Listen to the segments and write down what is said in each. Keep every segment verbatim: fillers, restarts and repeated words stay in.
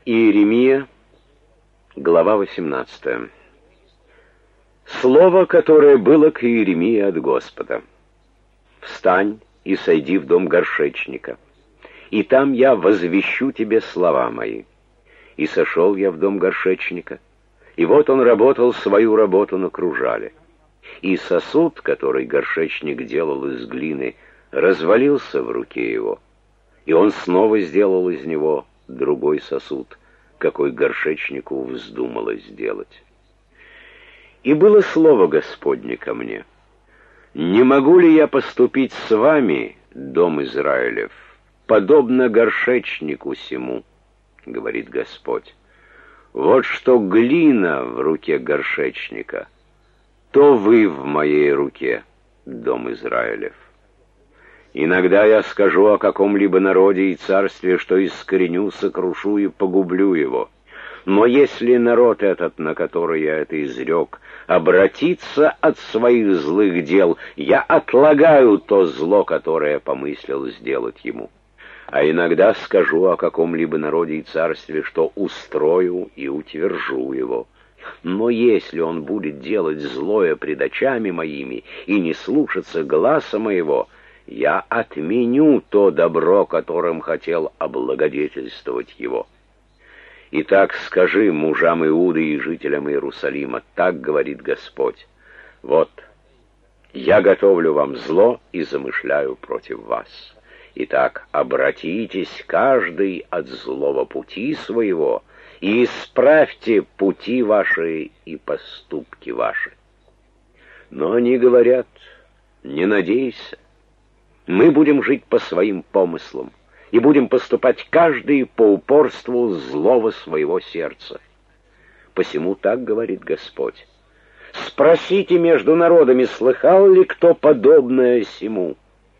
Иеремия, глава восемнадцатая. Слово, которое было к Иеремии от Господа. «Встань и сойди в дом горшечника, и там я возвещу тебе слова мои». И сошел я в дом горшечника, и вот он работал свою работу на кружале. И сосуд, который горшечник делал из глины, развалился в руке его, и он снова сделал из него другой сосуд, какой горшечнику вздумалось сделать. И было слово Господне ко мне: «Не могу ли я поступить с вами, дом Израилев, подобно горшечнику сему?» — говорит Господь. «Вот что глина в руке горшечника, то вы в моей руке, дом Израилев. Иногда я скажу о каком-либо народе и царстве, что искореню, сокрушу и погублю его. Но если народ этот, на который я это изрек, обратится от своих злых дел, я отлагаю то зло, которое помыслил сделать ему. А иногда скажу о каком-либо народе и царстве, что устрою и утвержу его. Но если он будет делать злое пред очами моими и не слушаться гласа моего, я отменю то добро, которым хотел облагодетельствовать его. Итак, скажи мужам Иуды и жителям Иерусалима: так говорит Господь: вот, я готовлю вам зло и замышляю против вас. Итак, обратитесь каждый от злого пути своего и исправьте пути ваши и поступки ваши». Но они говорят: не надейся, мы будем жить по своим помыслам и будем поступать каждый по упорству злого своего сердца. Посему так говорит Господь: спросите между народами, слыхал ли кто подобное сему?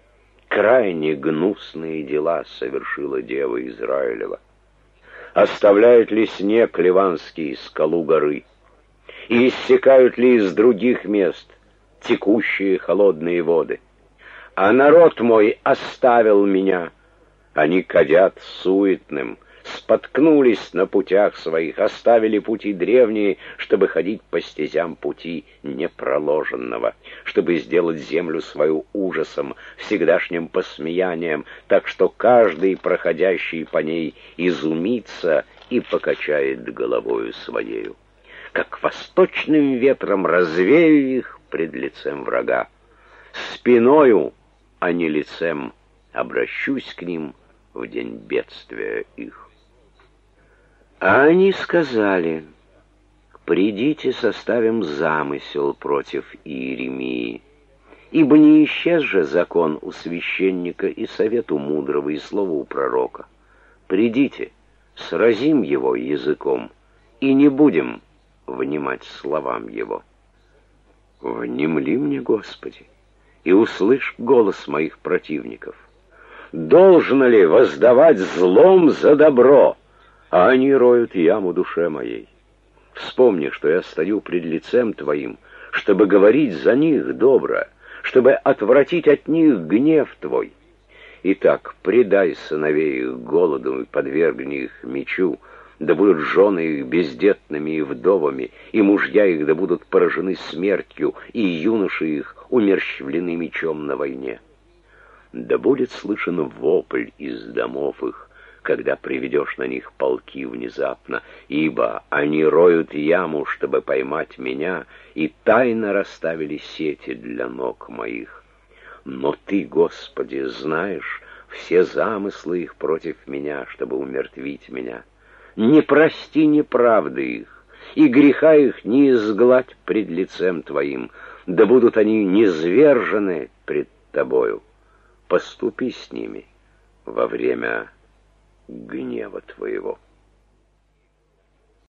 Крайне гнусные дела совершила дева Израилева. Оставляют ли снег ливанский скалу горы, и иссякают ли из других мест текущие холодные воды? А народ мой оставил меня, они кадят суетным, споткнулись на путях своих, оставили пути древние, чтобы ходить по стезям пути непроложенного, чтобы сделать землю свою ужасом, всегдашним посмеянием, так что каждый, проходящий по ней, изумится и покачает головою своею. Как восточным ветром развею их пред лицем врага. Спиною, а не лицем, обращусь к ним в день бедствия их». А они сказали: «Придите, составим замысел против Иеремии, ибо не исчез же закон у священника и совет у мудрого и слово у пророка. Придите, сразим его языком, и не будем внимать словам его». Внемли мне, Господи, и услышь голос моих противников. Должно ли воздавать злом за добро, а они роют яму душе моей? Вспомни, что я стою пред лицем Твоим, чтобы говорить за них добро, чтобы отвратить от них гнев Твой. Итак, предай сыновей их голоду и подвергни их мечу, да будут жены их бездетными и вдовами, и мужья их да будут поражены смертью, и юноши их умерщвлены мечом на войне. Да будет слышен вопль из домов их, когда приведешь на них полки внезапно, ибо они роют яму, чтобы поймать меня, и тайно расставили сети для ног моих. Но Ты, Господи, знаешь все замыслы их против меня, чтобы умертвить меня. Не прости неправды их, и греха их не изгладь пред лицем Твоим, да будут они низвержены пред Тобою. Поступи с ними во время гнева Твоего.